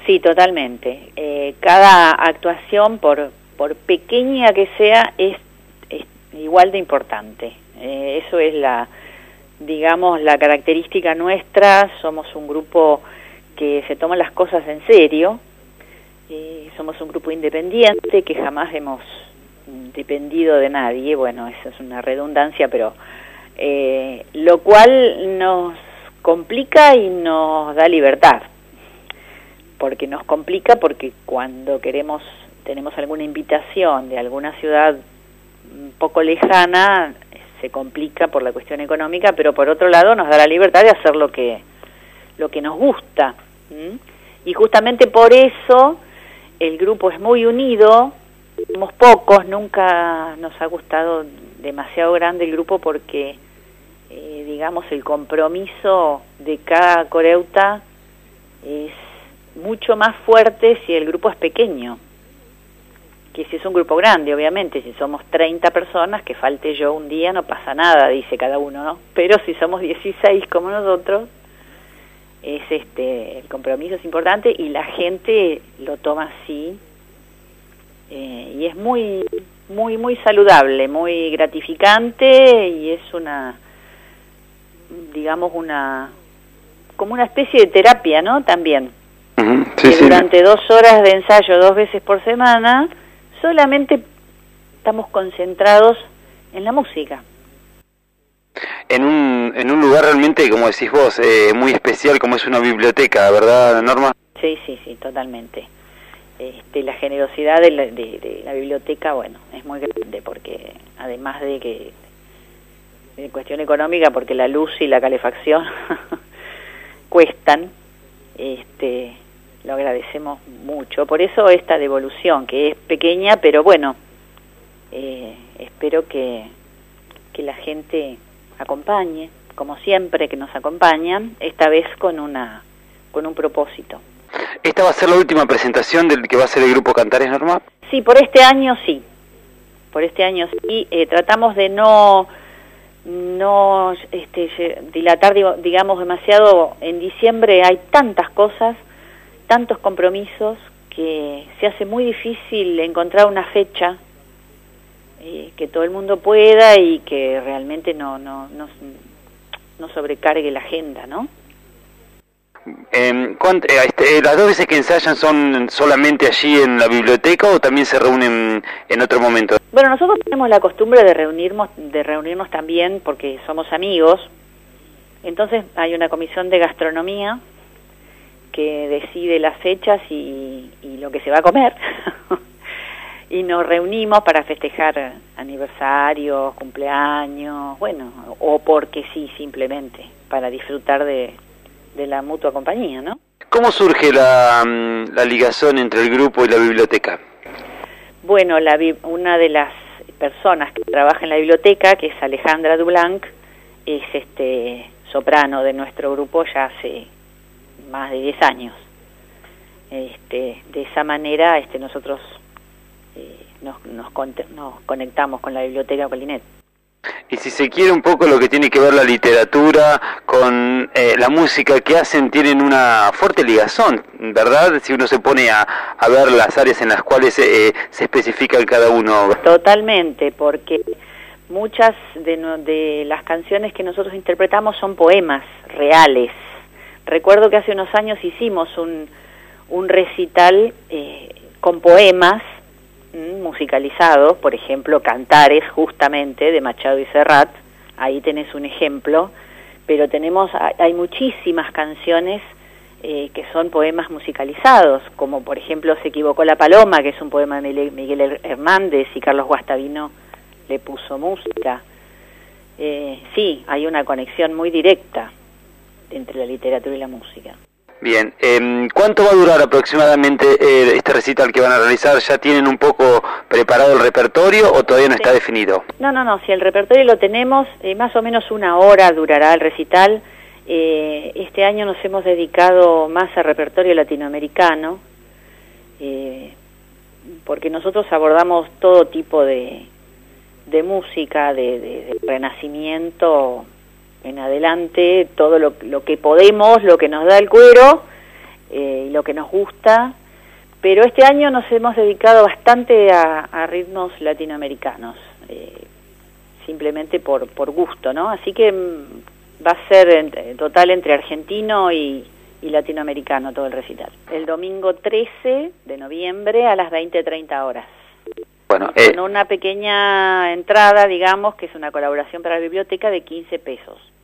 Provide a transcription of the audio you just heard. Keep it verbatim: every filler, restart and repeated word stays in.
Sí, totalmente. Eh, cada actuación, por, por pequeña que sea, es, es igual de importante. Eh, eso es la, digamos, la característica nuestra. Somos un grupo que se toma las cosas en serio. Eh, somos un grupo independiente que jamás hemos dependido de nadie. Bueno, eso es una redundancia, pero eh, lo cual nos complica y nos da libertad. Porque nos complica porque cuando queremos, tenemos alguna invitación de alguna ciudad un poco lejana, se complica por la cuestión económica, pero por otro lado nos da la libertad de hacer lo que, lo que nos gusta. ¿Mm? Y justamente por eso el grupo es muy unido, somos pocos, nunca nos ha gustado demasiado grande el grupo porque, eh, digamos, el compromiso de cada coreuta es mucho más fuerte si el grupo es pequeño, que si es un grupo grande, obviamente. Si somos treinta personas, que falte yo un día no pasa nada, dice cada uno, ¿no? Pero si somos dieciséis como nosotros, es este el compromiso es importante y la gente lo toma así, eh, y es muy, muy, muy saludable, muy gratificante, y es una, digamos, una, como una especie de terapia, ¿no? También. Uh-huh. Sí, que sí. Durante dos horas de ensayo, dos veces por semana, solamente estamos concentrados en la música. En un, en un lugar realmente, como decís vos, eh, muy especial, como es una biblioteca, ¿verdad, Norma? Sí, sí, sí, totalmente. Este, la generosidad de la, de, de la biblioteca, bueno, es muy grande, porque además de que, en cuestión económica, porque la luz y la calefacción cuestan, este... lo agradecemos mucho. Por eso esta devolución, que es pequeña, pero bueno, eh, espero que, que la gente acompañe, como siempre que nos acompañan, esta vez con una con un propósito. ¿Esta va a ser la última presentación del que va a ser el grupo Cantares, Norma? Sí, por este año sí. Por este año sí. Eh, tratamos de no no este, dilatar, digamos, demasiado. En diciembre hay tantas cosas, tantos compromisos, que se hace muy difícil encontrar una fecha eh, que todo el mundo pueda y que realmente no no no, no sobrecargue la agenda, ¿no? Eh, este, ¿Las dos veces que ensayan son solamente allí en la biblioteca o también se reúnen en otro momento? Bueno, nosotros tenemos la costumbre de reunirnos, de reunirnos también porque somos amigos. Entonces hay una comisión de gastronomía que decide las fechas y, y lo que se va a comer. Y nos reunimos para festejar aniversarios, cumpleaños, bueno, o porque sí, simplemente, para disfrutar de, de la mutua compañía, ¿no? ¿Cómo surge la, la ligación entre el grupo y la biblioteca? Bueno, la, una de las personas que trabaja en la biblioteca, que es Alejandra Dublanc, es este soprano de nuestro grupo ya hace más de diez años. Este, de esa manera este, nosotros eh, nos, nos, nos conectamos con la biblioteca Colinet. Y si se quiere un poco lo que tiene que ver la literatura con eh, la música que hacen, tienen una fuerte ligazón, ¿verdad? Si uno se pone a, a ver las áreas en las cuales eh, se especifica cada uno. Totalmente, porque muchas de, no, de las canciones que nosotros interpretamos son poemas reales. Recuerdo que hace unos años hicimos un, un recital eh, con poemas mm, musicalizados, por ejemplo, Cantares, justamente, de Machado y Serrat. Ahí tenés un ejemplo, pero tenemos, hay muchísimas canciones eh, que son poemas musicalizados, como por ejemplo Se equivocó la paloma, que es un poema de Miguel Hernández y Carlos Guastavino le puso música. Eh, sí, hay una conexión muy directa entre la literatura y la música. Bien, eh, ¿cuánto va a durar aproximadamente eh, este recital que van a realizar? ¿Ya tienen un poco preparado el repertorio o todavía no sí. está definido? No, no, no, si el repertorio lo tenemos, eh, más o menos una hora durará el recital. Eh, este año nos hemos dedicado más al repertorio latinoamericano, eh, porque nosotros abordamos todo tipo de, de música, de, de, de renacimiento en adelante, todo lo, lo que podemos, lo que nos da el cuero, eh, y lo que nos gusta, pero este año nos hemos dedicado bastante a, a ritmos latinoamericanos, eh, simplemente por, por gusto, ¿no? Así que mm, va a ser en total entre argentino y, y latinoamericano todo el recital. El domingo trece de noviembre a las veinte treinta horas. Bueno, eh, con una pequeña entrada, digamos, que es una colaboración para la biblioteca de quince pesos.